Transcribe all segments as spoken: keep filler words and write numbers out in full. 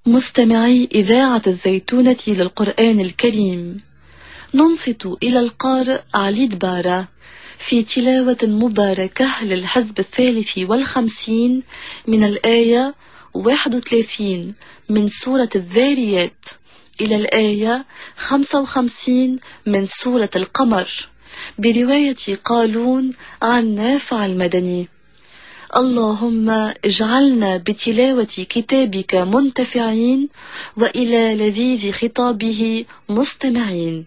مستمعي إذاعة الزيتونة للقرآن الكريم، ننصت إلى القارئ علي دبارة في تلاوة مباركة للحزب الثالث والخمسين من الآية واحد وثلاثين من سورة الذاريات إلى الآية خمسة وخمسين من سورة القمر، برواية قالون عن نافع المدني. اللهم اجعلنا بتلاوة كتابك منتفعين وإلى لذيذ خطابه مستمعين.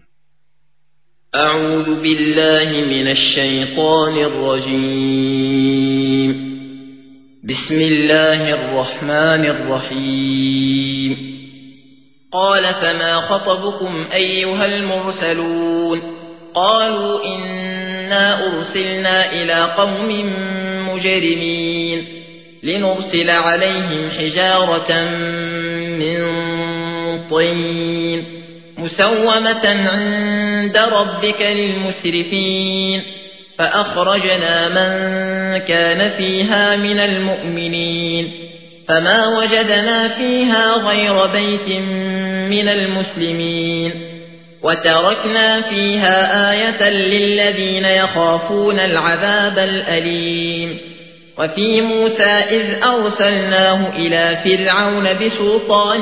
أعوذ بالله من الشيطان الرجيم. بسم الله الرحمن الرحيم. قال فما خطبكم أيها المرسلون؟ قالوا إنا أرسلنا إلى قوم مجرمين لنرسل عليهم حجارة من طين مسومة عند ربك للمسرفين، فأخرجنا من كان فيها من المؤمنين فما وجدنا فيها غير بيت من المسلمين، وتركنا فيها آية للذين يخافون العذاب الأليم. وفي موسى إذ أرسلناه إلى فرعون بسلطان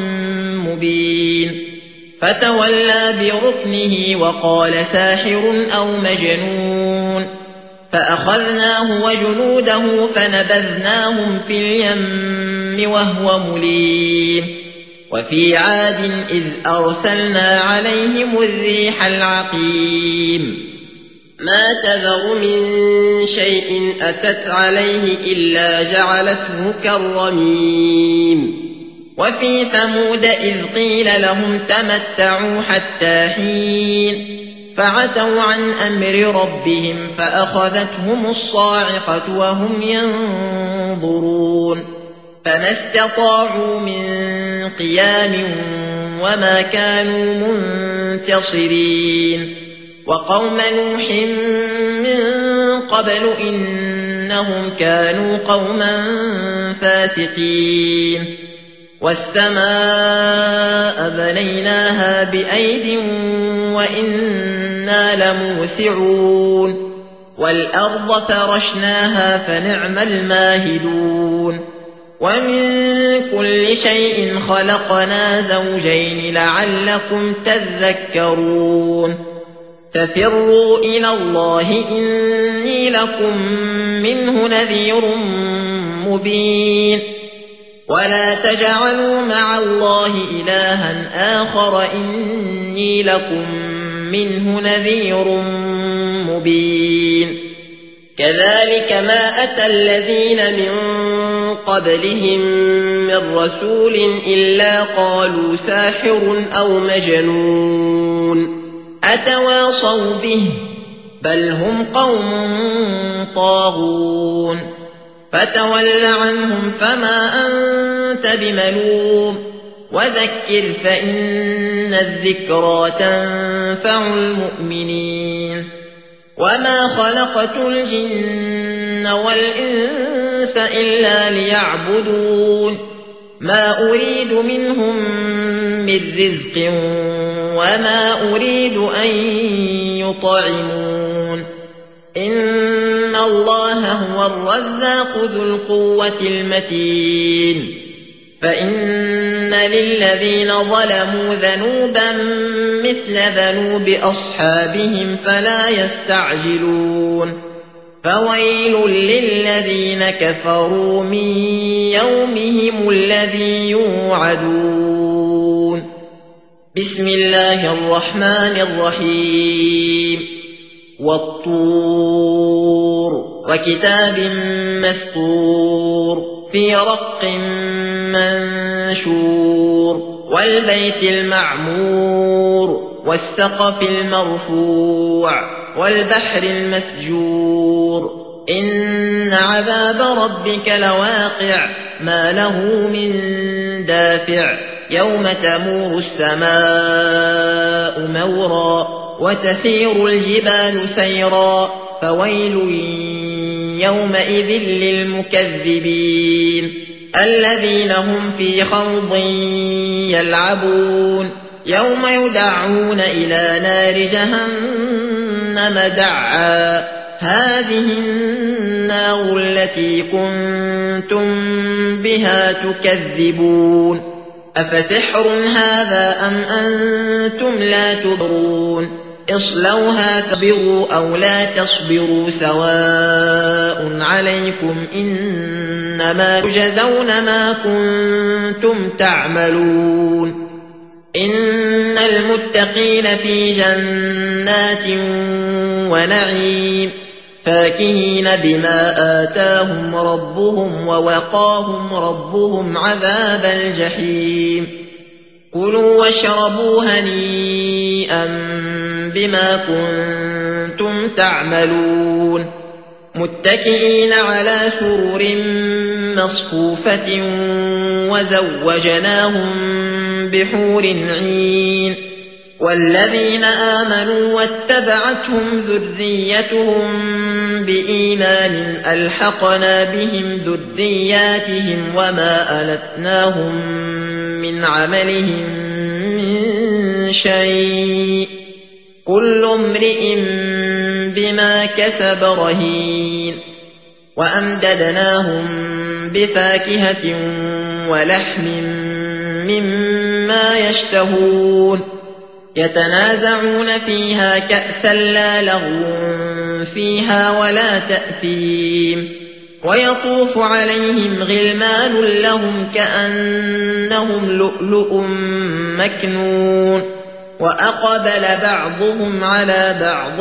مبين فتولى بركنه وقال ساحر أو مجنون، فأخذناه وجنوده فنبذناهم في اليم وهو مليم. وفي عاد إذ أرسلنا عليهم الريح العقيم ما تذر من شيء أتت عليه إلا جعلته كالرميم. وفي ثمود إذ قيل لهم تمتعوا حتى حين فعتوا عن أمر ربهم فأخذتهم الصاعقة وهم ينظرون، فما استطاعوا من قيام وما كانوا منتصرين. وقوم نوح من قبل إنهم كانوا قوما فاسقين. والسماء بنيناها بأيد وإنا لموسعون، والأرض فرشناها فنعم الماهدون. ومن كل شيء خلقنا زوجين لعلكم تذكرون. ففروا إلى الله إني لكم منه نذير مبين. ولا تجعلوا مع الله إلها آخر إني لكم منه نذير مبين. كذلك ما أتى الذين من قبلهم من رسول إلا قالوا ساحر أو مجنون أتواصوا به بل هم قوم طاغون. فتول عنهم فما أنت بملوم وذكر فإن الذكرى تنفع المؤمنين. وما خلقت الجن والإنس إلا ليعبدون ما أريد منهم من رزق وما أريد أن يطعمون. إن الله هو الرزاق ذو القوة المتين. فإن للذين ظلموا ذنوبا مثل ذنوب أصحابهم فلا يستعجلون. فويل للذين كفروا من يومهم الذي يوعدون. بسم الله الرحمن الرحيم. والطور وكتاب مسطور في رق منشور والبيت المعمور والسقف المرفوع والبحر المسجور. إن عذاب ربك لواقع ما له من دافع. يوم تمور السماء مورا وتسير الجبال سيرا. فويل يومئذ للمكذبين. الذين هم في خوض يلعبون يوم يدعون إلى نار جهنم دعا هذه النار التي كنتم بها تكذبون أفسحر هذا أم أنتم لا تبصرون اصلوها تصبروا أو لا تصبروا سواء عليكم إنما تجزون ما كنتم تعملون إن المتقين في جنات ونعيم فاكهين بما آتاهم ربهم ووقاهم ربهم عذاب الجحيم كلوا واشربوا هنيئا بما كنتم تعملون متكئين على سرر مصفوفة وزوجناهم بحور عين والذين آمنوا واتبعتهم ذريتهم بإيمان ألحقنا بهم ذرياتهم وما ألتناهم من عملهم من شيء كل امرئ بما كسب رهين وأمددناهم بفاكهة ولحم مما يشتهون يتنازعون فيها كأسا لا لغو فيها ولا تأثيم ويطوف عليهم غلمان لهم كأنهم لؤلؤ مكنون وأقبل بعضهم على بعض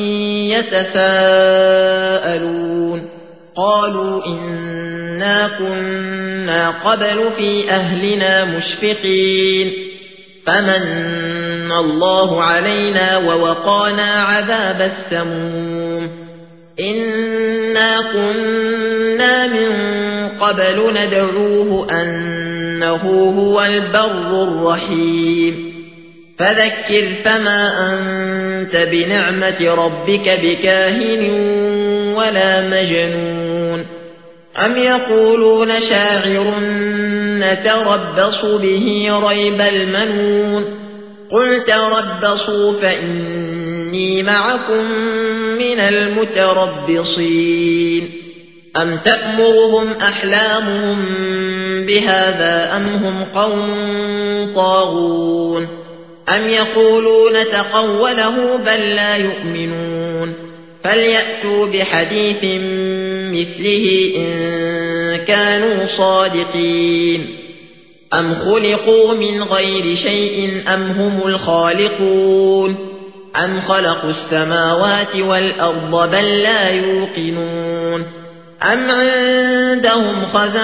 يتساءلون قالوا إنا كنا قبل في أهلنا مشفقين فمن الله علينا ووقانا عذاب السموم إنا كنا من قبل ندعوه أنه هو البر الرحيم فذكر فما أنت بنعمة ربك بكاهن ولا مجنون أم يقولون شاعر نتربص به ريب المنون قل تربصوا فإني معكم من المتربصين أم تأمرهم أحلامهم بهذا أم هم قوم طاغون أم يقولون تقوله بل لا يؤمنون فليأتوا بحديث مثله إن كانوا صادقين أم خلقوا من غير شيء أم هم الخالقون أم خلقوا السماوات والأرض بل لا يوقنون أم عندهم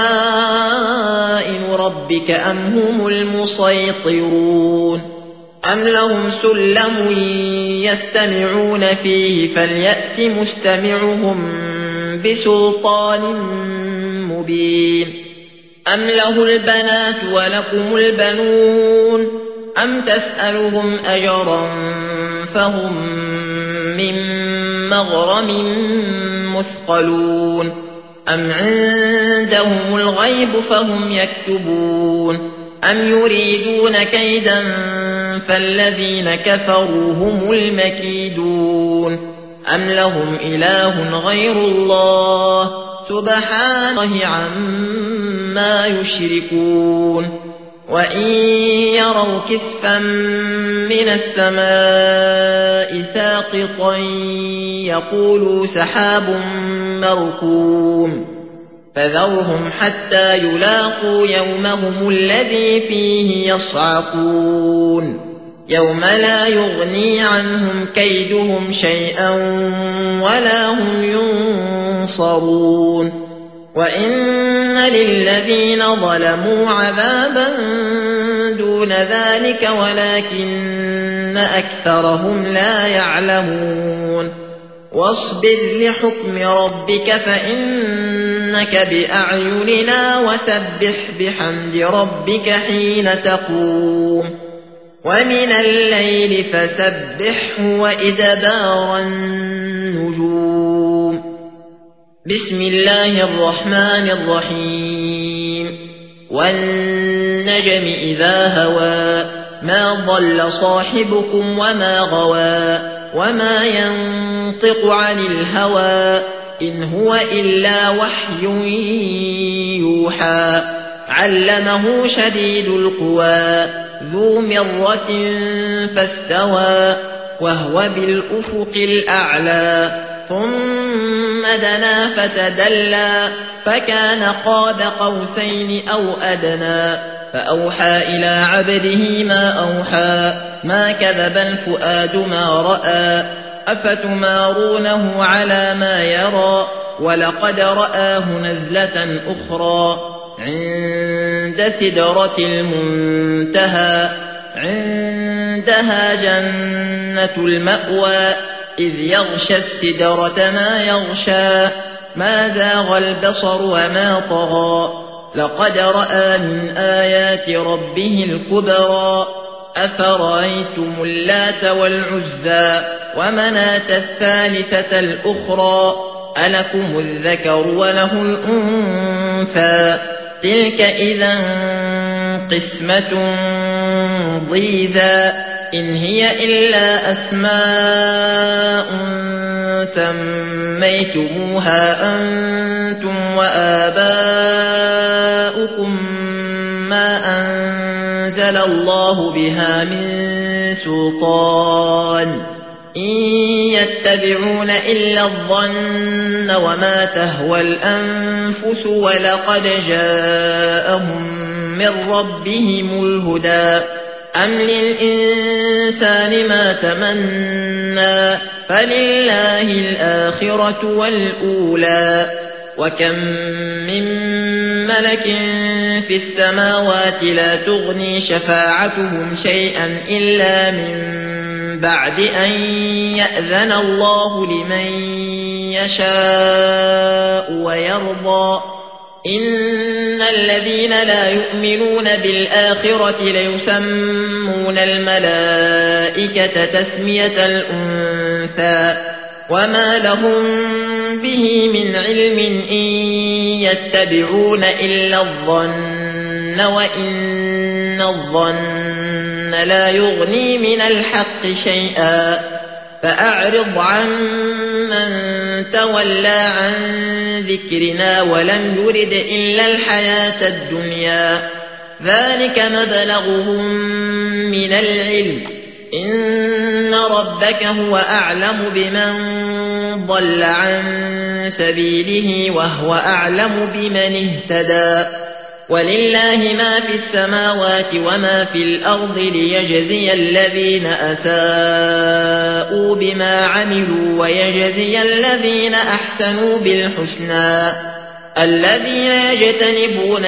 خزائن ربك أم هم المسيطرون أم لهم سلم يستمعون فيه فليأت مستمعهم بسلطان مبين أم له البنات ولكم البنون أم تسألهم أجرا فهم من مغرم مثقلون أم عندهم الغيب فهم يكتبون أم يريدون كيدا فالذين كفروا هم المكيدون أم لهم إله غير الله سبحانه عما يشركون وإن يروا كسفا من السماء ساقطا يقولوا سحاب مركوم فذرهم حتى يلاقوا يومهم الذي فيه يصعقون يوم لا يغني عنهم كيدهم شيئا ولا هم ينصرون وإن للذين ظلموا عذابا دون ذلك ولكن أكثرهم لا يعلمون واصبر لحكم ربك فإنك بأعيننا وسبح بحمد ربك حين تقوم ومن الليل فسبحه وإدبار النجوم بسم الله الرحمن الرحيم والنجم إذا هوى ما ضل صاحبكم وما غوى وما ينطق عن الهوى إن هو إلا وحي يوحى علمه شديد القوى ذو مرة فاستوى وهو بالأفق الأعلى ثم دنا فتدلى فكان قاب قوسين أو أدنى فأوحى إلى عبده ما أوحى ما كذب الفؤاد ما رأى أفتمارونه على ما يرى ولقد رآه نزلة أخرى عند سدرة المنتهى عندها جنة المأوى إذ يغشى السدرة ما يغشى ما زاغ البصر وما طغى لقد رأى من آيات ربه الكبرى أفرأيتم اللات والعزى ومناة الثالثة الأخرى ألكم الذكر وله الأنثى تلك إذا قسمة ضيزى إن هي إلا أسماء سميتموها أنتم وآباؤكم ما أنزل الله بها من سلطان إن يتبعون إلا الظن وما تهوى الأنفس ولقد جاءهم من ربهم الهدى أم للإنسان ما تمنى فلله الآخرة والأولى وكم من ملك في السماوات لا تغني شفاعتهم شيئا إلا من بعد أن يأذن الله لمن يشاء ويرضى إن الذين لا يؤمنون بالآخرة ليسمون الملائكة تسمية الأنثى وما لهم به من علم إن يتبعون إلا الظن وإن الظن لا يغني من الحق شيئا فأعرض عن من تولى عن ذكرنا ولم يرد إلا الحياة الدنيا ذلك مبلغهم من العلم إن ربك هو أعلم بمن ضل عن سبيله وهو أعلم بمن اهتدى ولله ما في السماوات وما في الأرض ليجزي الذين أساءوا بما عملوا ويجزي الذين أحسنوا بالحسنى الذين يجتنبون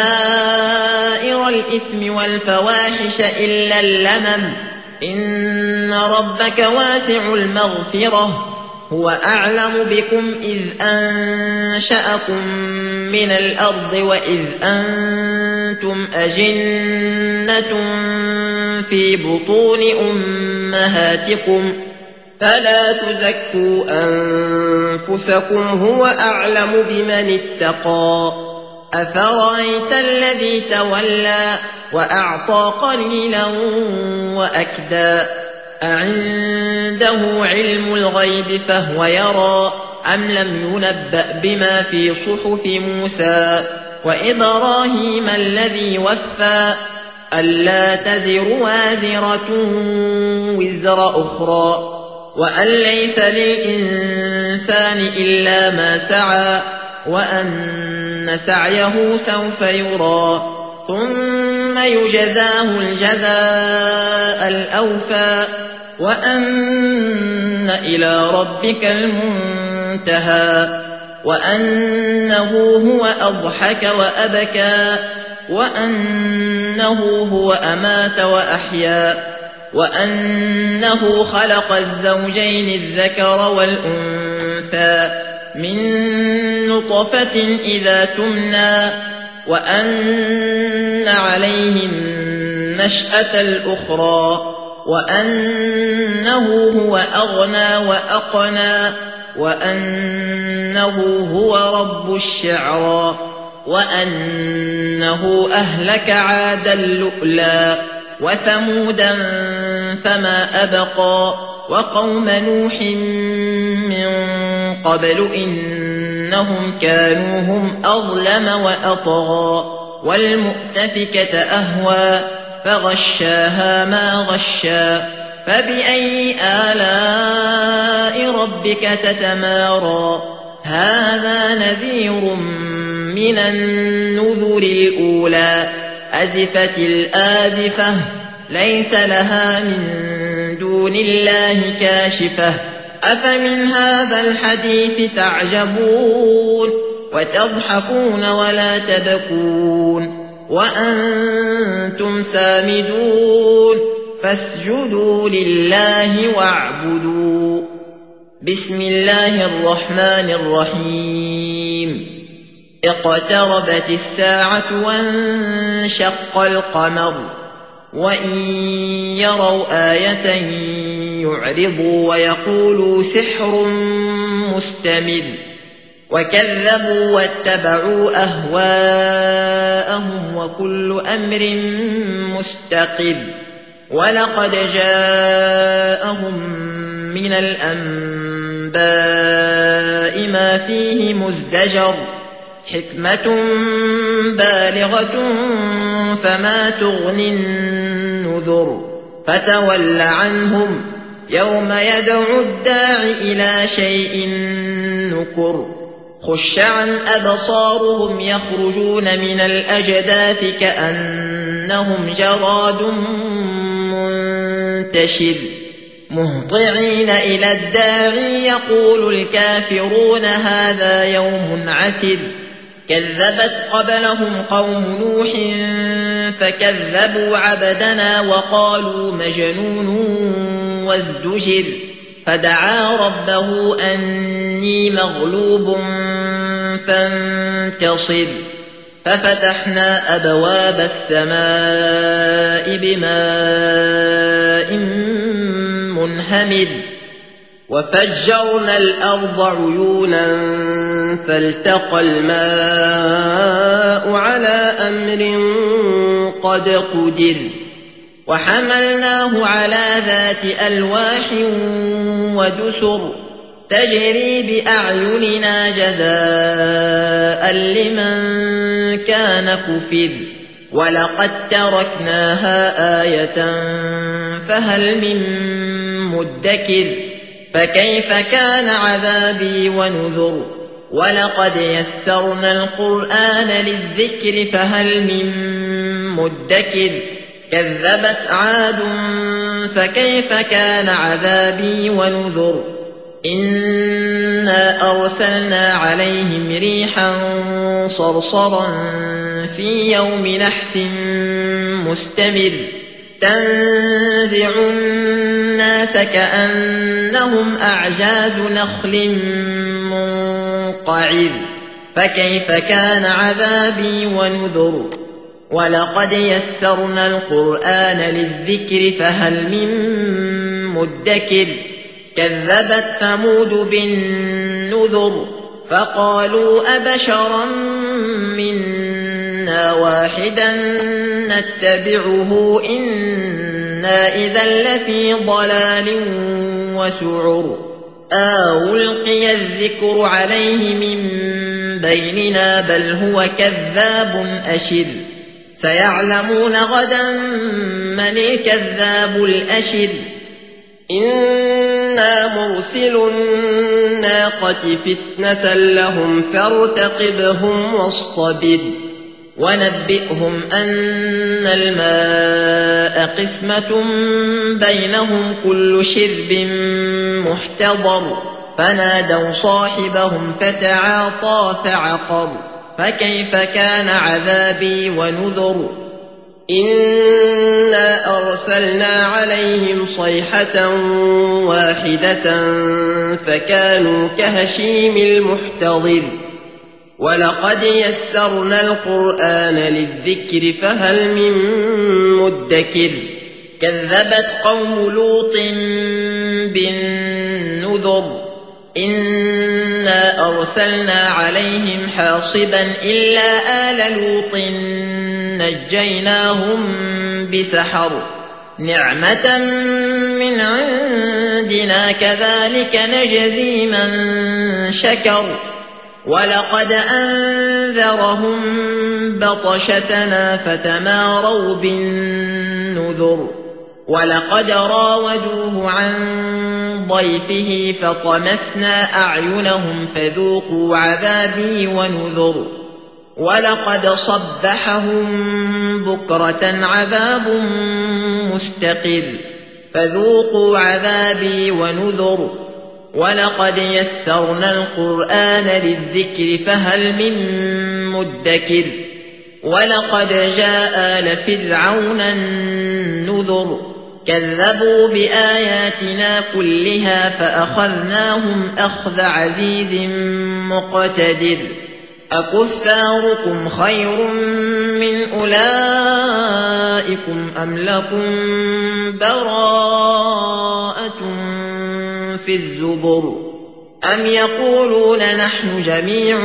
كبائر الإثم والفواحش إلا اللمم إن ربك واسع المغفرة هو أعلم بكم إذ أنشأكم من الأرض وإذ أنتم أجنة في بطون أمهاتكم فلا تزكوا أنفسكم هو أعلم بمن اتقى أفرأيت الذي تولى وأعطى قليلا وأكدى أعنده علم الغيب فهو يرى أم لم ينبأ بما في صحف موسى وإبراهيم الذي وفى ألا تزر وازرة وزر أخرى وأن ليس للإنسان إلا ما سعى وأن سعيه سوف يرى ثم يجزاه الجزاء الأوفى وأن إلى ربك المنتهى وأنه هو أضحك وأبكى وأنه هو أمات وأحيا وأنه خلق الزوجين الذكر والأنثى من نطفة إذا تمنى وأن عليه النشأة الأخرى وأنه هو أغنى وأقنى وأنه هو رب الشعرى وأنه أهلك عادا الأولى وثمودا فما أبقى وقوم نوح من قبل إنهم كانوا هم أظلم وأطغى والمؤتفكة أهوى فغشاها ما غشى فبأي آلاء ربك تتمارى هذا نذير من النذر الأولى أزفت الآزفة ليس لها من دون الله كاشفة أفمن هذا الحديث تعجبون وتضحكون ولا تبكون وأنتم سامدون فاسجدوا لله واعبدوا بسم الله الرحمن الرحيم اقتربت الساعة وانشق القمر وإن يروا آية يعرضوا ويقولوا سحر مستمر وكذبوا واتبعوا أهواءهم وكل أمر مستقر ولقد جاءهم من الأنباء ما فيه مزدجر حكمة بالغة فما تغني النذر فتول عنهم يوم يدعو الداع إلى شيء نكر خش عن أبصارهم يخرجون من الأجداث كأنهم جراد منتشر مهطعين إلى الداعي يقول الكافرون هذا يوم عسر كذبت قبلهم قوم نوح فكذبوا عبدنا وقالوا مجنون وازدجر فدعا ربه أني مغلوب فانتصر ففتحنا أبواب السماء بماء منهمر وفجرنا الأرض عيونا فالتقى الماء على أمر قد قدر وحملناه على ذات ألواح ودسر تجري بأعيننا جزاء لمن كان كفر ولقد تركناها آية فهل من مدكر فكيف كان عذابي ونذر ولقد يسرنا القرآن للذكر فهل من مدكر كذبت عاد فكيف كان عذابي ونذر إنا أرسلنا عليهم ريحا صرصرا في يوم نحس مستمر تنزع الناس كأنهم أعجاز نخل منقعر فكيف كان عذابي ونذر ولقد يسرنا القرآن للذكر فهل من مدكر كذبت ثمود بالنذر فقالوا أبشرا منا واحدا نتبعه إنا إذا لفي ضلال وسعر أو ألقي الذكر عليه من بيننا بل هو كذاب أشر سيعلمون غدا من الكذاب الأشر إنا مرسل الناقة فتنة لهم فارتقبهم واصطبر ونبئهم أن الماء قسمة بينهم كل شرب محتضر فنادوا صاحبهم فتعاطى فعقر فكيف كان عذابي ونذر إنا أرسلنا عليهم صيحة واحدة فكانوا كهشيم المحتضر ولقد يسرنا القرآن للذكر فهل من مدكر كذبت قوم لوط بالنذر إنا أرسلنا عليهم حاصبا إلا آل لوط نجيناهم بسحر نعمة من عندنا كذلك نجزي من شكر ولقد أنذرهم بطشتنا فتماروا بالنذر ولقد راودوه عن ضيفه فطمسنا أعينهم فذوقوا عذابي ونذر ولقد صبحهم بكرة عذاب مستقر فذوقوا عذابي ونذر ولقد يسرنا القرآن للذكر فهل من مدكر ولقد جاء آل فرعون النذر كذبوا بآياتنا كلها فأخذناهم أخذ عزيز مقتدر أكفاركم خير من أولئكم أم لكم براءة في الزبر أم يقولون نحن جميع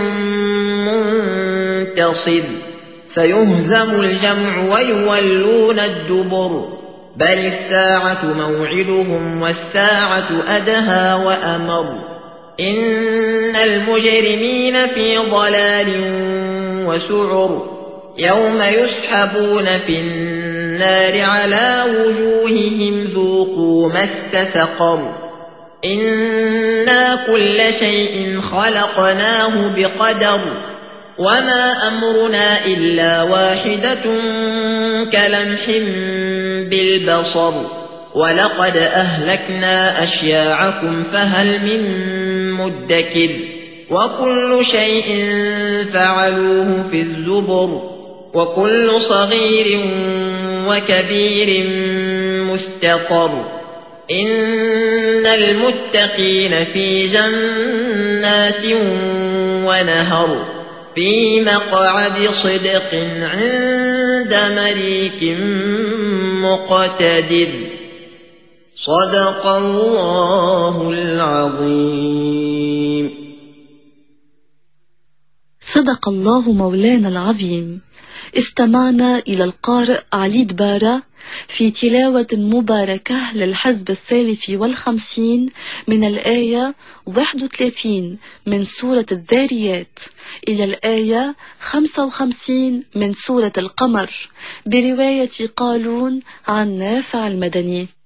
منتصر سيهزم الجمع ويولون الدبر بل الساعة موعدهم والساعة أدهى وأمر إن المجرمين في ضلال وسعر يوم يسحبون في النار على وجوههم ذوقوا مس سقر إنا كل شيء خلقناه بقدر وما أمرنا إلا واحدة كلمح بالبصر ولقد أهلكنا أشياعكم فهل من مدكر وكل شيء فعلوه في الزبر وكل صغير وكبير مستقر إن المتقين في جنات ونهر في مقعد صدق عند مليك مقتدر صدق الله العظيم. صدق الله مولانا العظيم. استمعنا إلى القارئ علي دبارة في تلاوة مباركة للحزب الثالث والخمسين من الآية واحد وثلاثين من سورة الذاريات إلى الآية خمسة وخمسين من سورة القمر برواية قالون عن نافع المدني.